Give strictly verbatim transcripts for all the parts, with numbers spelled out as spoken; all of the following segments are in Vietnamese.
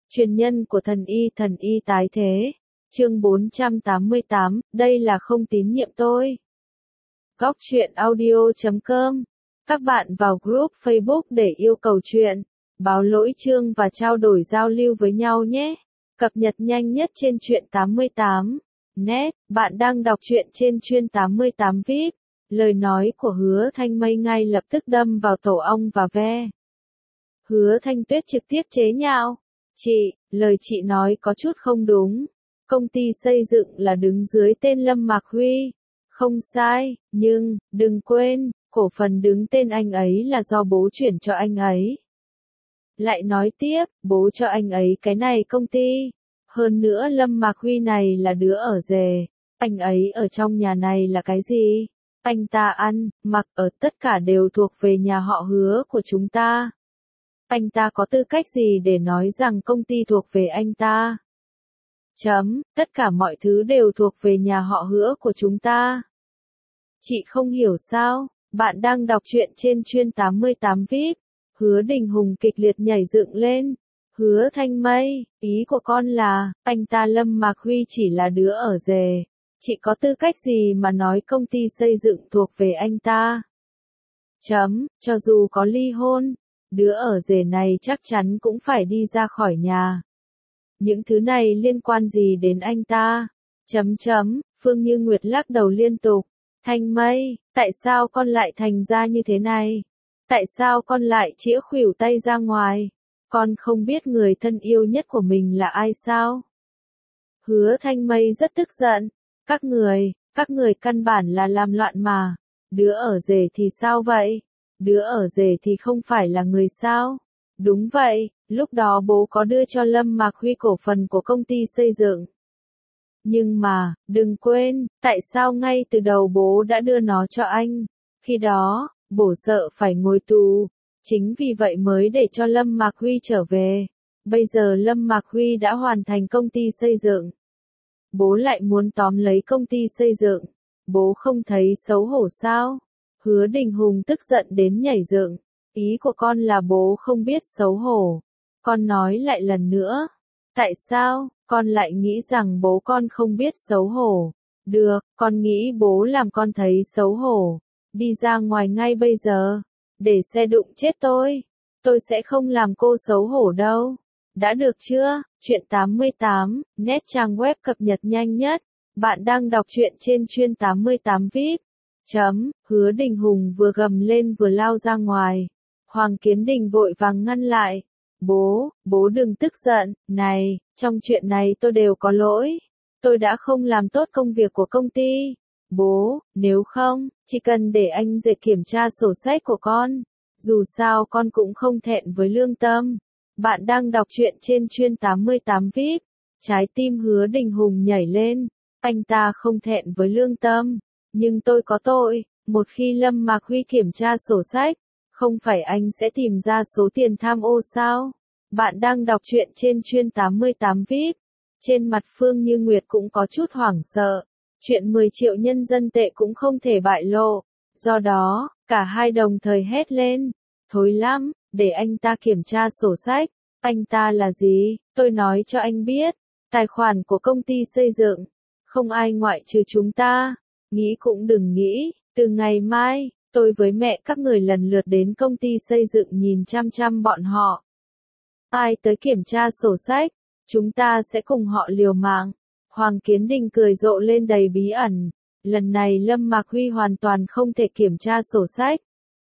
Truyền nhân của thần y thần y tái thế. Chương bốn trăm tám mươi tám, đây là không tín nhiệm tôi. Góc truyện audio chấm com. Các bạn vào group Facebook để yêu cầu chuyện, báo lỗi chương và trao đổi giao lưu với nhau nhé. Cập nhật nhanh nhất trên truyện tám mươi tám net. Bạn đang đọc truyện trên chuyên tám mươi tám vê i pê. Lời nói của Hứa Thanh Mây ngay lập tức đâm vào tổ ong và ve. Hứa Thanh Tuyết trực tiếp chế nhạo. Chị, lời chị nói có chút không đúng. Công ty xây dựng là đứng dưới tên Lâm Mạc Huy. Không sai, nhưng, đừng quên, cổ phần đứng tên anh ấy là do bố chuyển cho anh ấy. Lại nói tiếp, bố cho anh ấy cái này công ty. Hơn nữa Lâm Mạc Huy này là đứa ở rể. Anh ấy ở trong nhà này là cái gì? Anh ta ăn, mặc ở tất cả đều thuộc về nhà họ Hứa của chúng ta. Anh ta có tư cách gì để nói rằng công ty thuộc về anh ta? Chấm, tất cả mọi thứ đều thuộc về nhà họ Hứa của chúng ta. Chị không hiểu sao, bạn đang đọc truyện trên chuyên tám mươi tám vê i pê. Hứa Đình Hùng kịch liệt nhảy dựng lên. Hứa Thanh Mây, ý của con là, anh ta Lâm Mạc Huy chỉ là đứa ở rể. Chị có tư cách gì mà nói công ty xây dựng thuộc về anh ta? Chấm, cho dù có ly hôn, đứa ở rể này chắc chắn cũng phải đi ra khỏi nhà. Những thứ này liên quan gì đến anh ta? Chấm chấm, Phương Như Nguyệt lắc đầu liên tục. Thanh Mây, tại sao con lại thành ra như thế này? Tại sao con lại chĩa khuỷu tay ra ngoài? Con không biết người thân yêu nhất của mình là ai sao? Hứa Thanh Mây rất tức giận. Các người, các người căn bản là làm loạn mà. Đứa ở rể thì sao vậy? Đứa ở rể thì không phải là người sao? Đúng vậy, lúc đó bố có đưa cho Lâm Mạc Huy cổ phần của công ty xây dựng. Nhưng mà, đừng quên, tại sao ngay từ đầu bố đã đưa nó cho anh? Khi đó, bố sợ phải ngồi tù. Chính vì vậy mới để cho Lâm Mạc Huy trở về. Bây giờ Lâm Mạc Huy đã hoàn thành công ty xây dựng. Bố lại muốn tóm lấy công ty xây dựng. Bố không thấy xấu hổ sao? Hứa Đình Hùng tức giận đến nhảy dựng. Ý của con là bố không biết xấu hổ. Con nói lại lần nữa. Tại sao, con lại nghĩ rằng bố con không biết xấu hổ? Được, con nghĩ bố làm con thấy xấu hổ. Đi ra ngoài ngay bây giờ. Để xe đụng chết tôi. Tôi sẽ không làm cô xấu hổ đâu. Đã được chưa? Truyện tám mươi tám, net trang web cập nhật nhanh nhất. Bạn đang đọc truyện trên chuyên tám mươi tám vê i pê. Chấm, Hứa Đình Hùng vừa gầm lên vừa lao ra ngoài. Hoàng Kiến Đình vội vàng ngăn lại. Bố, bố đừng tức giận, này, trong chuyện này tôi đều có lỗi. Tôi đã không làm tốt công việc của công ty. Bố, nếu không, chỉ cần để anh rể kiểm tra sổ sách của con. Dù sao con cũng không thẹn với lương tâm. Bạn đang đọc truyện trên chuyên tám mươi tám vê i pê. Trái tim Hứa Đình Hùng nhảy lên. Anh ta không thẹn với lương tâm. Nhưng tôi có tội, một khi Lâm Mạc Huy kiểm tra sổ sách, không phải anh sẽ tìm ra số tiền tham ô sao? Bạn đang đọc truyện trên chuyên tám mươi tám vê i pê. Trên mặt Phương Như Nguyệt cũng có chút hoảng sợ. Chuyện mười triệu nhân dân tệ cũng không thể bại lộ. Do đó, cả hai đồng thời hét lên. Thối lắm, để anh ta kiểm tra sổ sách. Anh ta là gì? Tôi nói cho anh biết. Tài khoản của công ty xây dựng. Không ai ngoại trừ chúng ta. Nghĩ cũng đừng nghĩ. Từ ngày mai, tôi với mẹ các người lần lượt đến công ty xây dựng nhìn chăm chăm bọn họ. Ai tới kiểm tra sổ sách, chúng ta sẽ cùng họ liều mạng. Hoàng Kiến Đình cười rộ lên đầy bí ẩn. Lần này Lâm Mạc Huy hoàn toàn không thể kiểm tra sổ sách.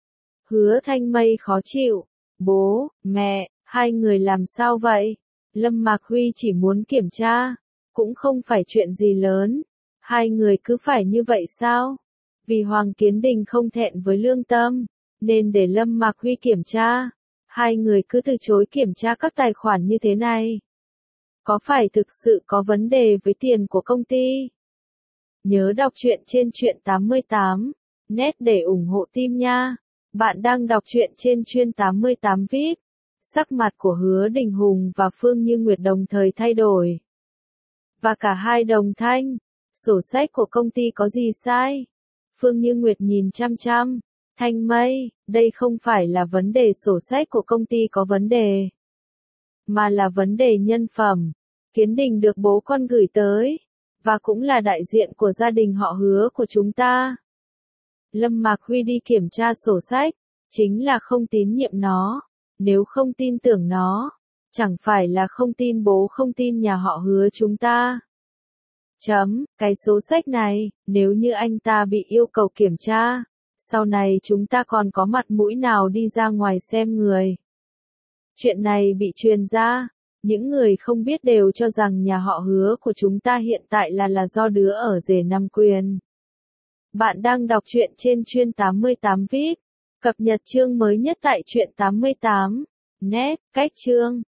Hứa Thanh Mây khó chịu. Bố, mẹ, hai người làm sao vậy? Lâm Mạc Huy chỉ muốn kiểm tra. Cũng không phải chuyện gì lớn. Hai người cứ phải như vậy sao? Vì Hoàng Kiến Đình không thẹn với lương tâm, nên để Lâm Mạc Huy kiểm tra. Hai người cứ từ chối kiểm tra các tài khoản như thế này. Có phải thực sự có vấn đề với tiền của công ty? Nhớ đọc truyện trên truyện tám mươi tám net để ủng hộ team nha. Bạn đang đọc truyện trên chuyên tám mươi tám vê i pê. Sắc mặt của Hứa Đình Hùng và Phương Như Nguyệt đồng thời thay đổi. Và cả hai đồng thanh. Sổ sách của công ty có gì sai? Phương Như Nguyệt nhìn chăm chăm. Thanh Mây, đây không phải là vấn đề sổ sách của công ty có vấn đề. mà là vấn đề nhân phẩm. Kiến Đình được bố con gửi tới, và cũng là đại diện của gia đình họ Hứa của chúng ta. Lâm Mạc Huy đi kiểm tra sổ sách, chính là không tín nhiệm nó. Nếu không tin tưởng nó, chẳng phải là không tin bố không tin nhà họ Hứa chúng ta. Chấm, cái số sách này, nếu như anh ta bị yêu cầu kiểm tra, sau này chúng ta còn có mặt mũi nào đi ra ngoài xem người. Chuyện này bị truyền ra, những người không biết đều cho rằng nhà họ Hứa của chúng ta hiện tại là là do đứa ở rể nắm quyền. Bạn đang đọc truyện trên Chuyên tám mươi tám vi ai pi, cập nhật chương mới nhất tại Truyện tám mươi tám net, cách chương.